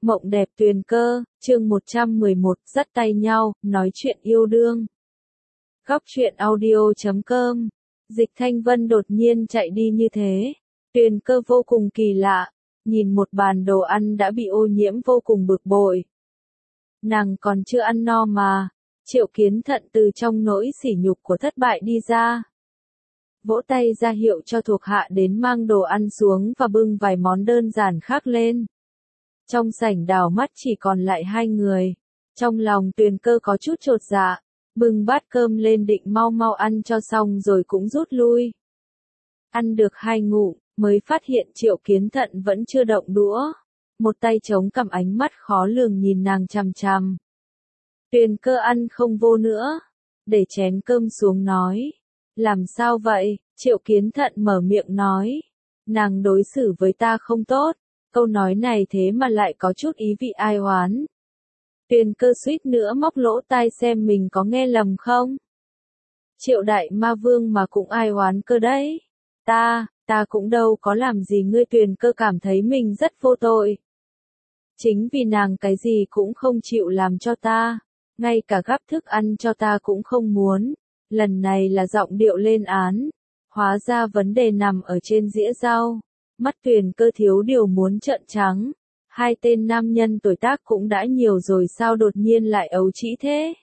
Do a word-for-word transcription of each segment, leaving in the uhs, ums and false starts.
Mộng đẹp tuyền cơ, chương một trăm mười một, dắt tay nhau, nói chuyện yêu đương. Góc truyện audio chấm com. Dịch Thanh Vân đột nhiên chạy đi như thế. Tuyền cơ vô cùng kỳ lạ, nhìn một bàn đồ ăn đã bị ô nhiễm vô cùng bực bội. Nàng còn chưa ăn no mà, Triệu Kiến Thận từ trong nỗi sỉ nhục của thất bại đi ra. Vỗ tay ra hiệu cho thuộc hạ đến mang đồ ăn xuống và bưng vài món đơn giản khác lên. Trong sảnh đảo mắt chỉ còn lại hai người. Trong lòng Tuyền cơ có chút chột dạ, bưng bát cơm lên định mau mau ăn cho xong rồi cũng rút lui. Ăn được hai ngụm, mới phát hiện Triệu Kiến Thận vẫn chưa động đũa. Một tay chống cằm, ánh mắt khó lường nhìn nàng chằm chằm. Tuyền cơ ăn không vô nữa, để chén cơm xuống nói. Làm sao vậy? Triệu Kiến Thận mở miệng nói. Nàng đối xử với ta không tốt. Câu nói này thế mà lại có chút ý vị ai oán. Tuyền cơ suýt nữa móc lỗ tai xem mình có nghe lầm không. Triệu đại ma vương mà cũng ai oán cơ đấy. Ta, ta cũng đâu có làm gì ngươi. Tuyền cơ cảm thấy mình rất vô tội. Chính vì nàng cái gì cũng không chịu làm cho ta. Ngay cả gắp thức ăn cho ta cũng không muốn. Lần này là giọng điệu lên án. Hóa ra vấn đề nằm ở trên dĩa rau. Mắt Tuyền cơ thiếu điều muốn trợn trắng. Hai tên nam nhân tuổi tác cũng đã nhiều rồi sao đột nhiên lại ấu trĩ thế?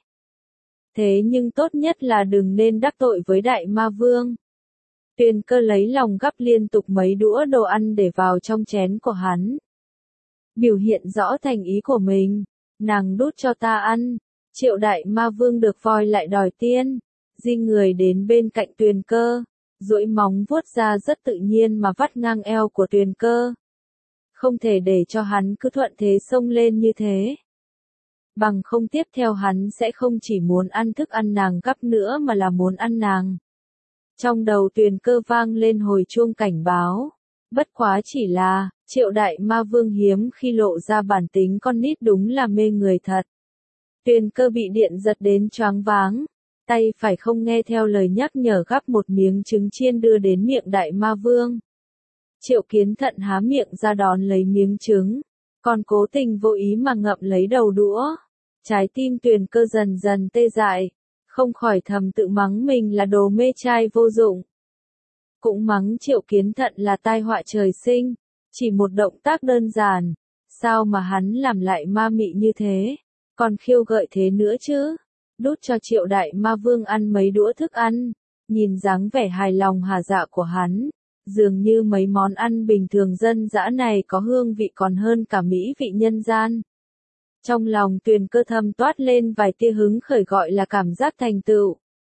Thế nhưng tốt nhất là đừng nên đắc tội với đại ma vương. Tuyền cơ lấy lòng gắp liên tục mấy đũa đồ ăn để vào trong chén của hắn. Biểu hiện rõ thành ý của mình. Nàng đút cho ta ăn. Triệu đại ma vương được voi lại đòi tiên. Di người đến bên cạnh Tuyền cơ. Duỗi móng vuốt ra rất tự nhiên mà vắt ngang eo của Tuyền cơ. Không thể để cho hắn cứ thuận thế xông lên như thế. Bằng không tiếp theo hắn sẽ không chỉ muốn ăn thức ăn nàng gắp nữa mà là muốn ăn nàng. Trong đầu Tuyền cơ vang lên hồi chuông cảnh báo. Bất quá chỉ là, Triệu đại ma vương hiếm khi lộ ra bản tính con nít đúng là mê người thật. Tuyền cơ bị điện giật đến choáng váng. Tay phải không nghe theo lời nhắc nhở gắp một miếng trứng chiên đưa đến miệng đại ma vương. Triệu Kiến Thận há miệng ra đón lấy miếng trứng, còn cố tình vô ý mà ngậm lấy đầu đũa. Trái tim Tuyền cơ dần dần tê dại, không khỏi thầm tự mắng mình là đồ mê trai vô dụng. Cũng mắng Triệu Kiến Thận là tai họa trời sinh, chỉ một động tác đơn giản, sao mà hắn làm lại ma mị như thế, còn khiêu gợi thế nữa chứ. Đút cho Triệu đại ma vương ăn mấy đũa thức ăn, nhìn dáng vẻ hài lòng hả dạ của hắn, dường như mấy món ăn bình thường dân dã này có hương vị còn hơn cả mỹ vị nhân gian. Trong lòng Tuyền cơ thầm toát lên vài tia hứng khởi gọi là cảm giác thành tựu.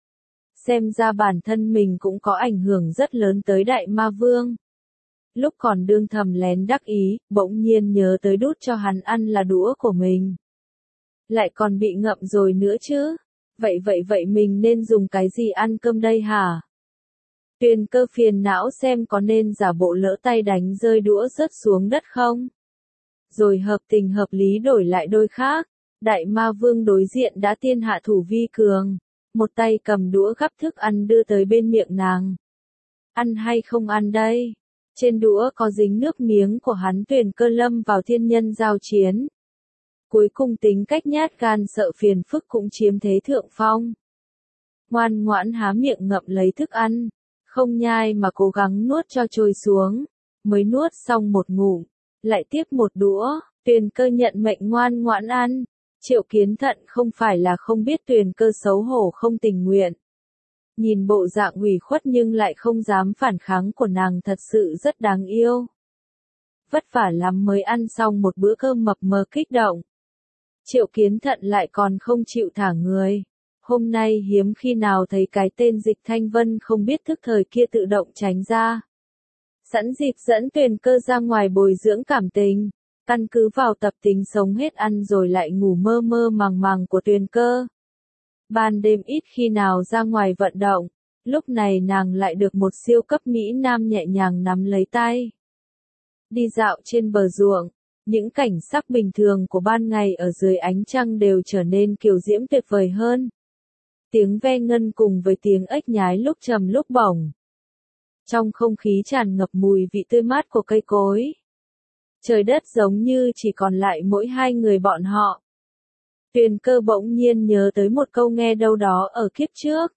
Xem ra bản thân mình cũng có ảnh hưởng rất lớn tới đại ma vương. Lúc còn đương thầm lén đắc ý, bỗng nhiên nhớ tới đút cho hắn ăn là đũa của mình. Lại còn bị ngậm rồi nữa chứ. Vậy vậy vậy mình nên dùng cái gì ăn cơm đây hả? Tuyền cơ phiền não xem có nên giả bộ lỡ tay đánh rơi đũa rớt xuống đất không? Rồi hợp tình hợp lý đổi lại đôi khác. Đại ma vương đối diện đã tiên hạ thủ vi cường. Một tay cầm đũa gắp thức ăn đưa tới bên miệng nàng. Ăn hay không ăn đây? Trên đũa có dính nước miếng của hắn. Tuyền cơ lâm vào thiên nhân giao chiến. Cuối cùng tính cách nhát gan sợ phiền phức cũng chiếm thế thượng phong. Ngoan ngoãn há miệng ngậm lấy thức ăn, không nhai mà cố gắng nuốt cho trôi xuống. Mới nuốt xong một ngụm, lại tiếp một đũa. Tuyền cơ nhận mệnh ngoan ngoãn ăn. Triệu Kiến Thận không phải là không biết Tuyền cơ xấu hổ không tình nguyện. Nhìn bộ dạng ủy khuất nhưng lại không dám phản kháng của nàng thật sự rất đáng yêu. Vất vả lắm mới ăn xong một bữa cơm mập mờ kích động. Triệu Kiến Thận lại còn không chịu thả người. Hôm nay hiếm khi nào thấy cái tên Dịch Thanh Vân không biết thức thời kia tự động tránh ra. Sẵn dịp dẫn Tuyền cơ ra ngoài bồi dưỡng cảm tình. Căn cứ vào tập tính sống hết ăn rồi lại ngủ mơ mơ màng màng của Tuyền cơ. Ban đêm ít khi nào ra ngoài vận động. Lúc này nàng lại được một siêu cấp Mỹ Nam nhẹ nhàng nắm lấy tay. Đi dạo trên bờ ruộng. Những cảnh sắc bình thường của ban ngày ở dưới ánh trăng đều trở nên kiều diễm tuyệt vời hơn. Tiếng ve ngân cùng với tiếng ếch nhái lúc trầm lúc bổng. Trong không khí tràn ngập mùi vị tươi mát của cây cối. Trời đất giống như chỉ còn lại mỗi hai người bọn họ. Tuyền Cơ bỗng nhiên nhớ tới một câu nghe đâu đó ở kiếp trước.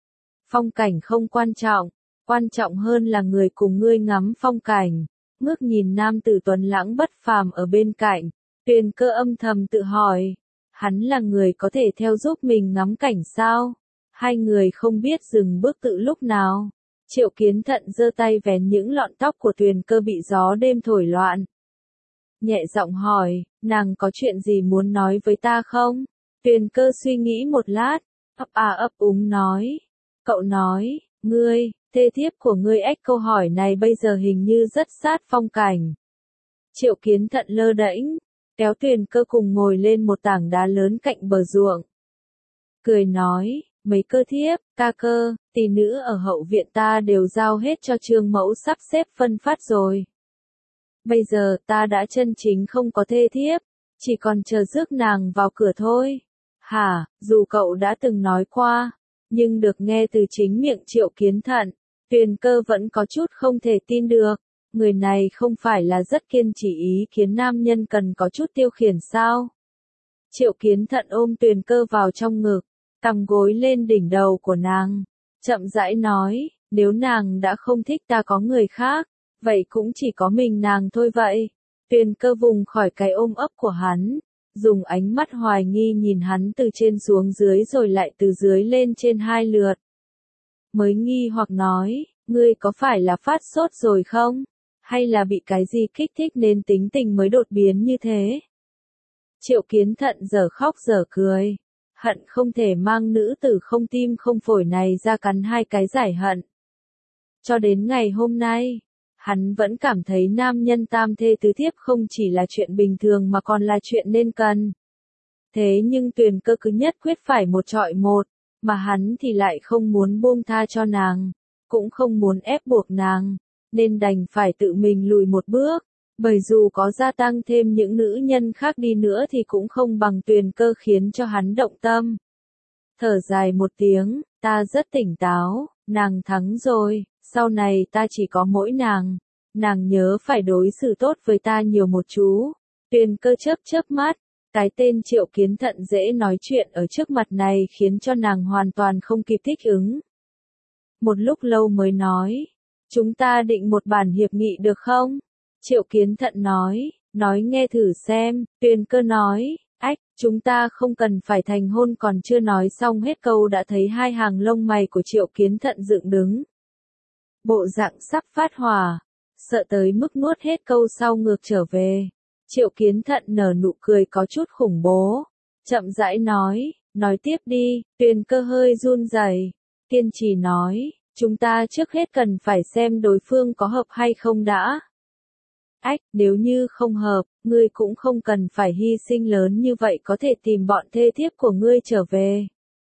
Phong cảnh không quan trọng, quan trọng hơn là người cùng ngươi ngắm phong cảnh. Ngước nhìn nam tử tuấn lãng bất phàm ở bên cạnh, Tuyền Cơ âm thầm tự hỏi, hắn là người có thể theo giúp mình ngắm cảnh sao? Hai người không biết dừng bước tự lúc nào. Triệu Kiến Thận giơ tay vén những lọn tóc của Tuyền Cơ bị gió đêm thổi loạn. Nhẹ giọng hỏi, nàng có chuyện gì muốn nói với ta không? Tuyền Cơ suy nghĩ một lát, ấp à ấp úng nói. Cậu nói, ngươi, thê thiếp của ngươi ếch câu hỏi này bây giờ hình như rất sát phong cảnh. Triệu Kiến Thận lơ đễnh, kéo Tuyền Cơ cùng ngồi lên một tảng đá lớn cạnh bờ ruộng. Cười nói, mấy cơ thiếp, ca cơ, tỷ nữ ở hậu viện ta đều giao hết cho Trương mẫu sắp xếp phân phát rồi. Bây giờ ta đã chân chính không có thê thiếp, chỉ còn chờ rước nàng vào cửa thôi. Hả, dù cậu đã từng nói qua, nhưng được nghe từ chính miệng Triệu Kiến Thận, Tuyền Cơ vẫn có chút không thể tin được. Người này không phải là rất kiên trì ý khiến nam nhân cần có chút tiêu khiển sao? Triệu Kiến Thận ôm Tuyền Cơ vào trong ngực, cằm gối lên đỉnh đầu của nàng, chậm rãi nói, nếu nàng đã không thích ta có người khác, vậy cũng chỉ có mình nàng thôi vậy. Tuyền Cơ vùng khỏi cái ôm ấp của hắn, dùng ánh mắt hoài nghi nhìn hắn từ trên xuống dưới rồi lại từ dưới lên trên hai lượt. Mới nghi hoặc nói, ngươi có phải là phát sốt rồi không? Hay là bị cái gì kích thích nên tính tình mới đột biến như thế? Triệu Kiến Thận giờ khóc giờ cười, hận không thể mang nữ tử không tim không phổi này ra cắn hai cái giải hận. Cho đến ngày hôm nay, hắn vẫn cảm thấy nam nhân tam thê tứ thiếp không chỉ là chuyện bình thường mà còn là chuyện nên cần. Thế nhưng Tuyền Cơ cứ nhất quyết phải một trọi một, mà hắn thì lại không muốn buông tha cho nàng, cũng không muốn ép buộc nàng, nên đành phải tự mình lùi một bước, bởi dù có gia tăng thêm những nữ nhân khác đi nữa thì cũng không bằng Tuyền Cơ khiến cho hắn động tâm. Thở dài một tiếng, ta rất tỉnh táo, nàng thắng rồi, sau này ta chỉ có mỗi nàng, nàng nhớ phải đối xử tốt với ta nhiều một chú. Tuyền Cơ chớp chớp mắt, cái tên Triệu Kiến Thận dễ nói chuyện ở trước mặt này khiến cho nàng hoàn toàn không kịp thích ứng. Một lúc lâu mới nói, chúng ta định một bản hiệp nghị được không? Triệu Kiến Thận nói, nói nghe thử xem. Tuyền Cơ nói, ách, chúng ta không cần phải thành hôn. Còn chưa nói xong hết câu đã thấy hai hàng lông mày của Triệu Kiến Thận dựng đứng. Bộ dạng sắp phát hỏa, sợ tới mức nuốt hết câu sau ngược trở về. Triệu Kiến Thận nở nụ cười có chút khủng bố, chậm rãi nói, nói tiếp đi. Tuyền Cơ hơi run rẩy, kiên trì nói, chúng ta trước hết cần phải xem đối phương có hợp hay không đã. Ách, nếu như không hợp, ngươi cũng không cần phải hy sinh lớn như vậy có thể tìm bọn thê thiếp của ngươi trở về.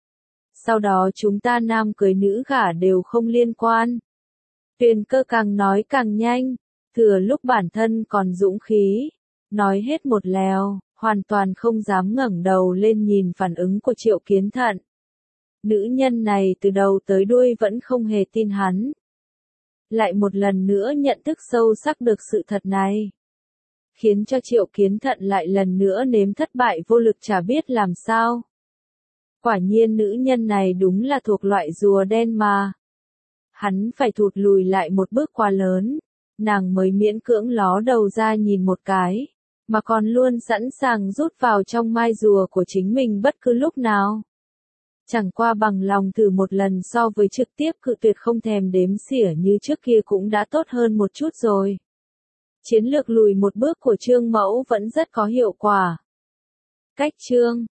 Sau đó chúng ta nam cưới nữ gả đều không liên quan. Tuyền Cơ càng nói càng nhanh, thừa lúc bản thân còn dũng khí, nói hết một lèo, hoàn toàn không dám ngẩng đầu lên nhìn phản ứng của Triệu Kiến Thận. Nữ nhân này từ đầu tới đuôi vẫn không hề tin hắn. Lại một lần nữa nhận thức sâu sắc được sự thật này, khiến cho Triệu Kiến Thận lại lần nữa nếm thất bại vô lực chả biết làm sao. Quả nhiên nữ nhân này đúng là thuộc loại rùa đen mà. Hắn phải thụt lùi lại một bước quá lớn, nàng mới miễn cưỡng ló đầu ra nhìn một cái, mà còn luôn sẵn sàng rút vào trong mai rùa của chính mình bất cứ lúc nào. Chẳng qua bằng lòng thử một lần so với trực tiếp cự tuyệt không thèm đếm xỉa như trước kia cũng đã tốt hơn một chút rồi. Chiến lược lùi một bước của Trương Mẫu vẫn rất có hiệu quả. Cách chương